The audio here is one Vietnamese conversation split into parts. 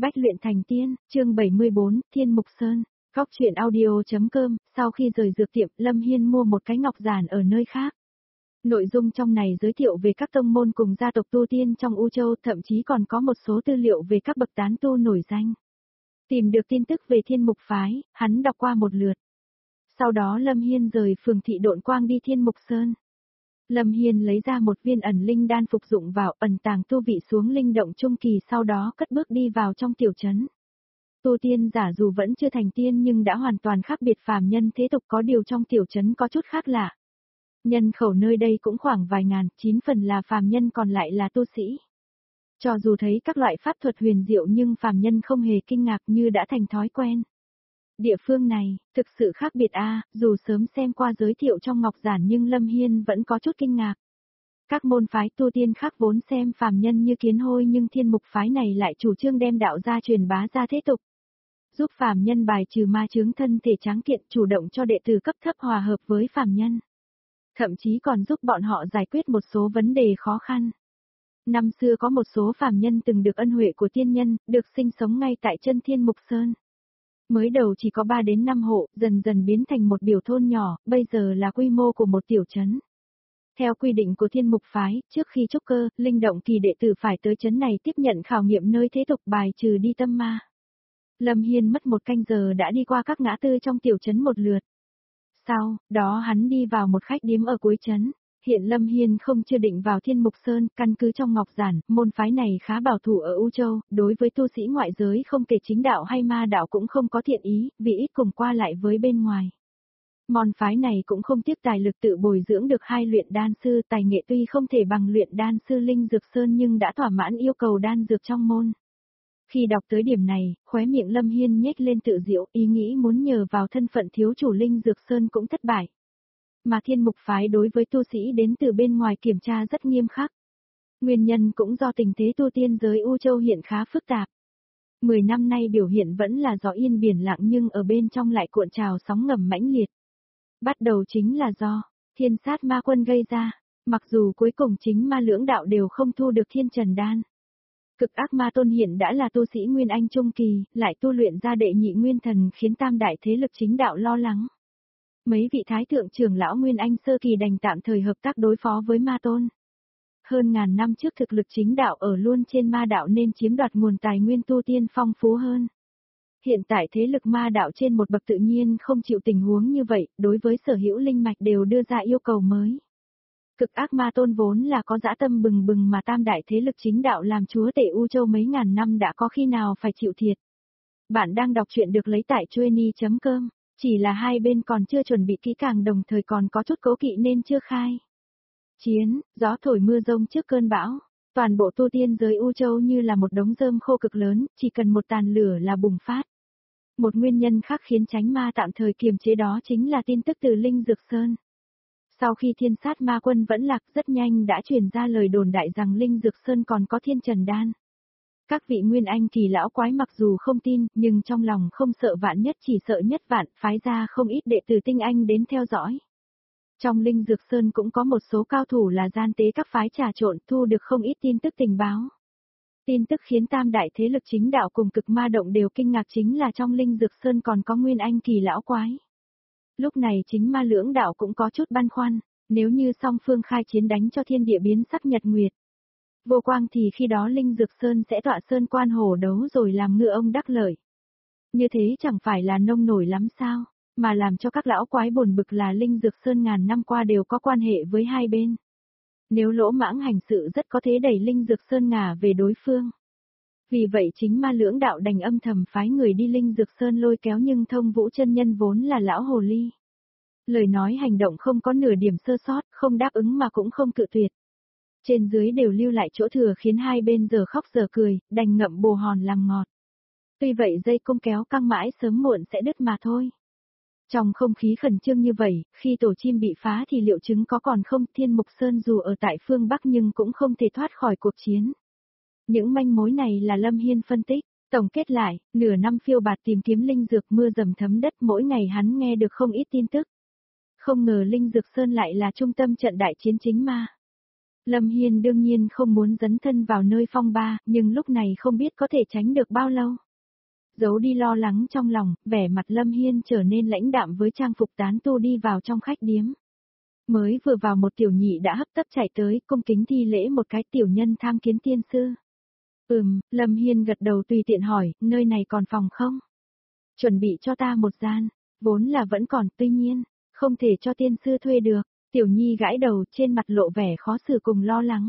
Bách luyện thành tiên, chương 74, Thiên Mục Sơn. Góc truyện audio.com, sau khi rời dược tiệm, Lâm Hiên mua một cái ngọc giản ở nơi khác. Nội dung trong này giới thiệu về các tông môn cùng gia tộc tu tiên trong U Châu, thậm chí còn có một số tư liệu về các bậc tán tu nổi danh. Tìm được tin tức về Thiên Mục Phái, hắn đọc qua một lượt. Sau đó Lâm Hiên rời phường thị Độn Quang đi Thiên Mục Sơn. Lâm Hiên lấy ra một viên ẩn linh đan phục dụng vào, ẩn tàng tu vị xuống linh động trung kỳ, sau đó cất bước đi vào trong tiểu trấn. Tu tiên giả dù vẫn chưa thành tiên nhưng đã hoàn toàn khác biệt phàm nhân thế tục, có điều trong tiểu trấn có chút khác lạ. Nhân khẩu nơi đây cũng khoảng vài ngàn, 9 phần là phàm nhân còn lại là tu sĩ. Cho dù thấy các loại pháp thuật huyền diệu nhưng phàm nhân không hề kinh ngạc, như đã thành thói quen. Địa phương này, thực sự khác biệt dù sớm xem qua giới thiệu trong ngọc giản nhưng Lâm Hiên vẫn có chút kinh ngạc. Các môn phái tu tiên khác vốn xem phàm nhân như kiến hôi nhưng Thiên Mục Phái này lại chủ trương đem đạo gia truyền bá ra thế tục. Giúp phàm nhân bài trừ ma chướng, thân thể tráng kiện, chủ động cho đệ tử cấp thấp hòa hợp với phàm nhân. Thậm chí còn giúp bọn họ giải quyết một số vấn đề khó khăn. Năm xưa có một số phàm nhân từng được ân huệ của tiên nhân, được sinh sống ngay tại chân Thiên Mục Sơn. Mới đầu chỉ có 3 đến 5 hộ, dần dần biến thành một biểu thôn nhỏ, bây giờ là quy mô của một tiểu trấn. Theo quy định của Thiên Mục Phái, trước khi trúc cơ, linh động kỳ đệ tử phải tới trấn này tiếp nhận khảo nghiệm nơi thế tục, bài trừ đi tâm ma. Lâm Hiên mất 1 canh giờ đã đi qua các ngã tư trong tiểu trấn một lượt. Sau đó hắn đi vào một khách điếm ở cuối trấn. Hiện Lâm Hiên không chưa định vào Thiên Mục Sơn, căn cứ trong ngọc giản, môn phái này khá bảo thủ ở U Châu, đối với tu sĩ ngoại giới không kể chính đạo hay ma đạo cũng không có thiện ý, vì ít cùng qua lại với bên ngoài. Môn phái này cũng không tiếc tài lực tự bồi dưỡng được 2 luyện đan sư, tài nghệ tuy không thể bằng luyện đan sư Linh Dược Sơn nhưng đã thỏa mãn yêu cầu đan dược trong môn. Khi đọc tới điểm này, khóe miệng Lâm Hiên nhếch lên tự giễu, ý nghĩ muốn nhờ vào thân phận thiếu chủ Linh Dược Sơn cũng thất bại. Mà Thiên Mục Phái đối với tu sĩ đến từ bên ngoài kiểm tra rất nghiêm khắc. Nguyên nhân cũng do tình thế tu tiên giới U Châu hiện khá phức tạp. 10 năm nay biểu hiện vẫn là gió yên biển lặng nhưng ở bên trong lại cuộn trào sóng ngầm mãnh liệt. Bắt đầu chính là do Thiên Sát Ma Quân gây ra, mặc dù cuối cùng chính ma lưỡng đạo đều không thu được Thiên Trần Đan. Cực ác ma tôn hiện đã là tu sĩ Nguyên Anh Trung Kỳ, lại tu luyện ra đệ nhị nguyên thần khiến tam đại thế lực chính đạo lo lắng. Mấy vị thái thượng trưởng lão Nguyên Anh Sơ Kỳ đành tạm thời hợp tác đối phó với ma tôn. Hơn ngàn năm trước thực lực chính đạo ở luôn trên ma đạo nên chiếm đoạt nguồn tài nguyên tu tiên phong phú hơn. Hiện tại thế lực ma đạo trên một bậc tự nhiên không chịu tình huống như vậy, đối với sở hữu linh mạch đều đưa ra yêu cầu mới. Cực ác ma tôn vốn là có dã tâm bừng bừng mà tam đại thế lực chính đạo làm chúa tể U Châu mấy ngàn năm đã có khi nào phải chịu thiệt. Bạn đang đọc truyện được lấy tại Chueny.com, chỉ là hai bên còn chưa chuẩn bị kỹ càng, đồng thời còn có chút cố kỵ nên chưa khai chiến, gió thổi mưa rông trước cơn bão. Toàn bộ tu tiên giới U Châu như là một đống rơm khô cực lớn, chỉ cần một tàn lửa là bùng phát. Một nguyên nhân khác khiến Chánh Ma tạm thời kiềm chế đó chính là tin tức từ Linh Dược Sơn. Sau khi Thiên Sát Ma Quân vẫn lạc, rất nhanh đã truyền ra lời đồn đại rằng Linh Dược Sơn còn có Thiên Trần Đan. Các vị Nguyên Anh kỳ lão quái mặc dù không tin, nhưng trong lòng không sợ vạn nhất chỉ sợ nhất vạn, phái ra không ít đệ tử tinh anh đến theo dõi. Trong Linh Dược Sơn cũng có một số cao thủ là gian tế các phái trà trộn, thu được không ít tin tức tình báo. Tin tức khiến tam đại thế lực chính đạo cùng cực ma động đều kinh ngạc chính là trong Linh Dược Sơn còn có Nguyên Anh kỳ lão quái. Lúc này chính ma lưỡng đạo cũng có chút băn khoăn, nếu như song phương khai chiến đánh cho thiên địa biến sắc nhật nguyệt vô quang thì khi đó Linh Dược Sơn sẽ tọa sơn quan hổ đấu rồi làm ngựa ông đắc lợi. Như thế chẳng phải là nông nổi lắm sao, mà làm cho các lão quái buồn bực là Linh Dược Sơn ngàn năm qua đều có quan hệ với hai bên. Nếu lỗ mãng hành sự rất có thể đẩy Linh Dược Sơn ngả về đối phương. Vì vậy chính ma lưỡng đạo đành âm thầm phái người đi Linh Dược Sơn lôi kéo, nhưng Thông Vũ chân nhân vốn là lão hồ ly. Lời nói hành động không có nửa điểm sơ sót, không đáp ứng mà cũng không cự tuyệt. Trên dưới đều lưu lại chỗ thừa khiến hai bên giờ khóc giờ cười, đành ngậm bồ hòn làm ngọt. Tuy vậy dây cung kéo căng mãi sớm muộn sẽ đứt mà thôi. Trong không khí khẩn trương như vậy, khi tổ chim bị phá thì liệu chứng có còn không? Thiên Mục Sơn dù ở tại phương Bắc nhưng cũng không thể thoát khỏi cuộc chiến. Những manh mối này là Lâm Hiên phân tích, tổng kết lại, nửa năm phiêu bạt tìm kiếm linh dược, mưa dầm thấm đất, mỗi ngày hắn nghe được không ít tin tức. Không ngờ Linh Dược Sơn lại là trung tâm trận đại chiến chính ma. Lâm Hiên đương nhiên không muốn dấn thân vào nơi phong ba, nhưng lúc này không biết có thể tránh được bao lâu. Giấu đi lo lắng trong lòng, vẻ mặt Lâm Hiên trở nên lãnh đạm với trang phục tán tu đi vào trong khách điếm. Mới vừa vào một tiểu nhị đã hấp tấp chạy tới, cung kính thi lễ một cái, tiểu nhân tham kiến tiên sư. Lâm Hiên gật đầu tùy tiện hỏi, nơi này còn phòng không? Chuẩn bị cho ta một gian, vốn là vẫn còn, tuy nhiên, không thể cho tiên sư thuê được. Tiểu nhi gãi đầu, trên mặt lộ vẻ khó xử cùng lo lắng.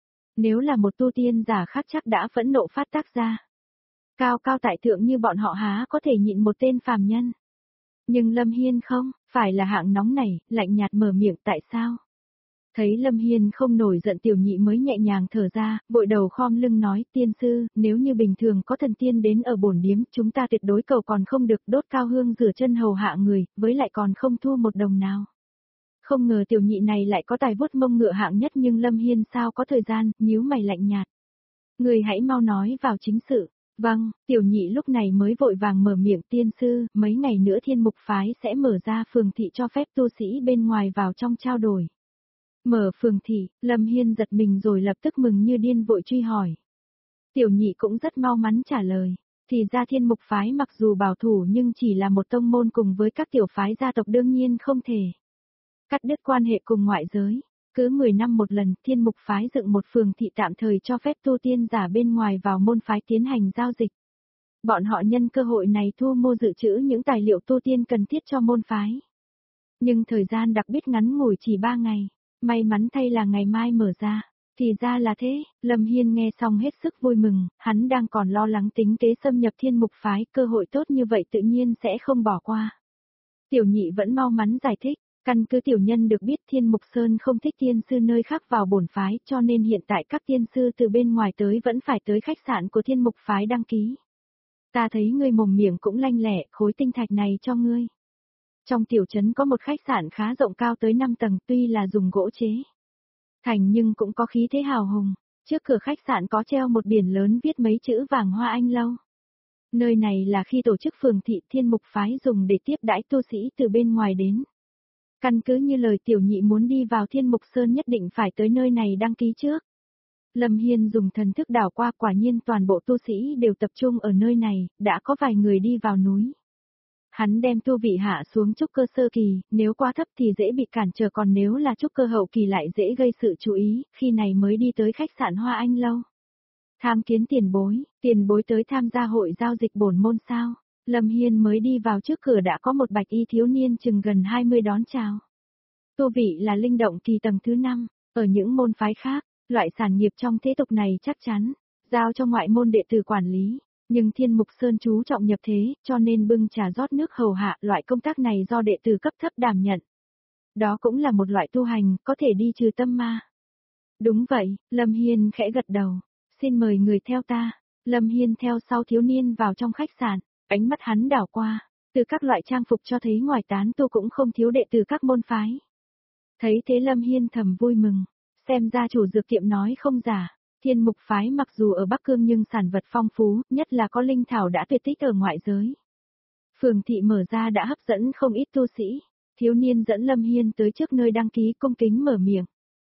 Nếu là một tu tiên giả khác chắc đã phẫn nộ phát tác ra. Cao cao tại thượng như bọn họ há có thể nhịn một tên phàm nhân. Nhưng Lâm Hiên không, phải là hạng nóng này, lạnh nhạt mở miệng tại sao? Thấy Lâm Hiên không nổi giận, tiểu nhị mới nhẹ nhàng thở ra, vội đầu khom lưng nói, tiên sư, nếu như bình thường có thần tiên đến ở bổn điếm, chúng ta tuyệt đối cầu còn không được, đốt cao hương rửa chân hầu hạ người, với lại còn không thu một đồng nào. Không ngờ tiểu nhị này lại có tài vuốt mông ngựa hạng nhất, nhưng Lâm Hiên sao có thời gian, nhíu mày lạnh nhạt. Người hãy mau nói vào chính sự. Vâng, tiểu nhị lúc này mới vội vàng mở miệng, tiên sư, mấy ngày nữa Thiên Mục Phái sẽ mở ra phường thị cho phép tu sĩ bên ngoài vào trong trao đổi. Mở phường thị, Lâm Hiên giật mình rồi lập tức mừng như điên vội truy hỏi. Tiểu nhị cũng rất mau mắn trả lời, thì ra Thiên Mục Phái mặc dù bảo thủ nhưng chỉ là một tông môn cùng với các tiểu phái gia tộc, đương nhiên không thể cắt đứt quan hệ cùng ngoại giới. Cứ 10 năm một lần, Thiên Mục Phái dựng một phường thị tạm thời cho phép tu tiên giả bên ngoài vào môn phái tiến hành giao dịch. Bọn họ nhân cơ hội này thu mua dự trữ những tài liệu tu tiên cần thiết cho môn phái. Nhưng thời gian đặc biệt ngắn ngủi chỉ 3 ngày, may mắn thay là ngày mai mở ra. Thì ra là thế, Lâm Hiên nghe xong hết sức vui mừng, hắn đang còn lo lắng tính kế xâm nhập Thiên Mục Phái, cơ hội tốt như vậy tự nhiên sẽ không bỏ qua. Tiểu nhị vẫn mau mắn giải thích. Căn cứ tiểu nhân được biết Thiên Mục Sơn không thích tiên sư nơi khác vào bổn phái, cho nên hiện tại các tiên sư từ bên ngoài tới vẫn phải tới khách sạn của Thiên Mục Phái đăng ký. Ta thấy ngươi mồm miệng cũng lanh lẹ, khối tinh thạch này cho ngươi. Trong tiểu trấn có một khách sạn khá rộng cao tới 5 tầng, tuy là dùng gỗ chế thành nhưng cũng có khí thế hào hùng. Trước cửa khách sạn có treo một biển lớn viết mấy chữ vàng hoa anh lâu. Nơi này là khi tổ chức phường thị Thiên Mục Phái dùng để tiếp đãi tu sĩ từ bên ngoài đến. Căn cứ như lời tiểu nhị muốn đi vào Thiên Mục Sơn nhất định phải tới nơi này đăng ký trước. Lâm Hiên dùng thần thức đảo qua, quả nhiên toàn bộ tu sĩ đều tập trung ở nơi này, đã có vài người đi vào núi. Hắn đem tu vị hạ xuống trúc cơ sơ kỳ, nếu quá thấp thì dễ bị cản trở, còn nếu là trúc cơ hậu kỳ lại dễ gây sự chú ý, khi này mới đi tới khách sạn Hoa Anh Lâu. Tham kiến tiền bối tới tham gia hội giao dịch bổn môn sao? Lâm Hiên mới đi vào trước cửa đã có một bạch y thiếu niên chừng gần 20 đón chào. Tu vị là linh động kỳ tầng thứ 5, ở những môn phái khác, loại sản nghiệp trong thế tục này chắc chắn giao cho ngoại môn đệ tử quản lý, nhưng Thiên Mục Sơn chú trọng nhập thế, cho nên bưng trà rót nước hầu hạ, loại công tác này do đệ tử cấp thấp đảm nhận. Đó cũng là một loại tu hành, có thể đi trừ tâm ma. Đúng vậy, Lâm Hiên khẽ gật đầu, xin mời người theo ta. Lâm Hiên theo sau thiếu niên vào trong khách sạn. Ánh mắt hắn đảo qua, từ các loại trang phục cho thấy ngoài tán tu cũng không thiếu đệ tử các môn phái. Thấy thế Lâm Hiên thầm vui mừng, xem ra chủ dược tiệm nói không giả, Thiên Mục Phái mặc dù ở Bắc Cương nhưng sản vật phong phú, nhất là có linh thảo đã tuyệt tích ở ngoại giới. Phường thị mở ra đã hấp dẫn không ít tu sĩ, thiếu niên dẫn Lâm Hiên tới trước nơi đăng ký cung kính mở miệng.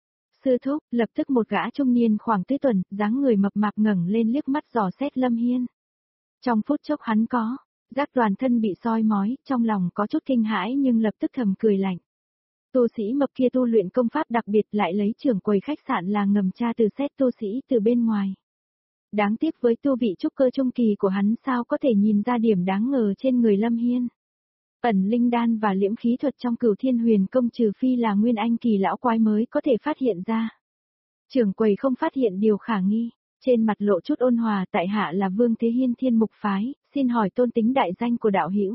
Sư thúc, lập tức một gã trung niên khoảng tứ tuần, dáng người mập mạp ngẩng lên liếc mắt dò xét Lâm Hiên. Trong phút chốc hắn có giác toàn thân bị soi mói, trong lòng có chút kinh hãi nhưng lập tức thầm cười lạnh. Tu sĩ mập kia tu luyện công pháp đặc biệt, lại lấy trưởng quầy khách sạn là ngầm tra từ xét tu sĩ từ bên ngoài. Đáng tiếc với tu vị trúc cơ trung kỳ của hắn sao có thể nhìn ra điểm đáng ngờ trên người Lâm Hiên. Ẩn linh đan và liễm khí thuật trong Cửu Thiên Huyền Công trừ phi là nguyên anh kỳ lão quái mới có thể phát hiện ra. Trưởng quầy không phát hiện điều khả nghi. Trên mặt lộ chút ôn hòa, tại hạ là Vương Thế Hiên Thiên Mục Phái, xin hỏi tôn tính đại danh của đạo hữu.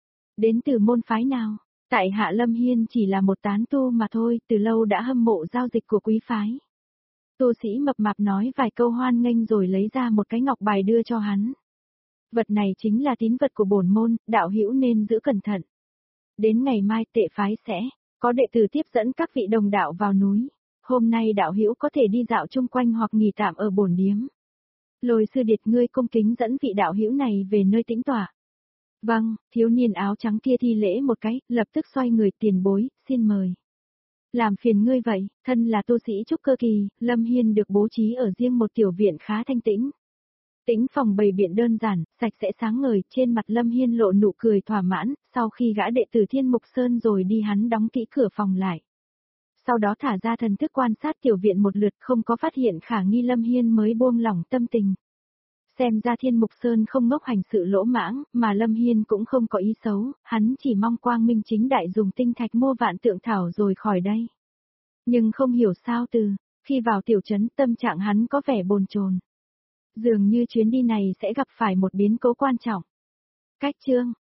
Đến từ môn phái nào? Tại hạ Lâm Hiên chỉ là một tán tu mà thôi, từ lâu đã hâm mộ giao dịch của quý phái. Tu sĩ mập mạp nói vài câu hoan nghênh rồi lấy ra một cái ngọc bài đưa cho hắn. Vật này chính là tín vật của bổn môn, đạo hữu nên giữ cẩn thận. Đến ngày mai tệ phái sẽ có đệ tử tiếp dẫn các vị đồng đạo vào núi. Hôm nay đạo hữu có thể đi dạo chung quanh hoặc nghỉ tạm ở bổn điếm. Lôi sư điệt ngươi cung kính dẫn vị đạo hữu này về nơi tĩnh tọa. Vâng, thiếu niên áo trắng kia thi lễ một cái, lập tức xoay người tiền bối, xin mời. Làm phiền ngươi vậy, thân là tu sĩ trúc cơ kỳ, Lâm Hiên được bố trí ở riêng một tiểu viện khá thanh tĩnh. Tĩnh phòng bày biện đơn giản, sạch sẽ sáng ngời, trên mặt Lâm Hiên lộ nụ cười thỏa mãn, sau khi gã đệ tử Thiên Mục Sơn rồi đi hắn đóng kỹ cửa phòng lại. Sau đó thả ra thần thức quan sát tiểu viện một lượt không có phát hiện khả nghi Lâm Hiên mới buông lỏng tâm tình. Xem ra Thiên Mục Sơn không ngốc hành sự lỗ mãng, mà Lâm Hiên cũng không có ý xấu, hắn chỉ mong quang minh chính đại dùng tinh thạch mua vạn tượng thảo rồi khỏi đây. Nhưng không hiểu sao khi vào tiểu trấn tâm trạng hắn có vẻ bồn chồn. Dường như chuyến đi này sẽ gặp phải một biến cố quan trọng. Cách chương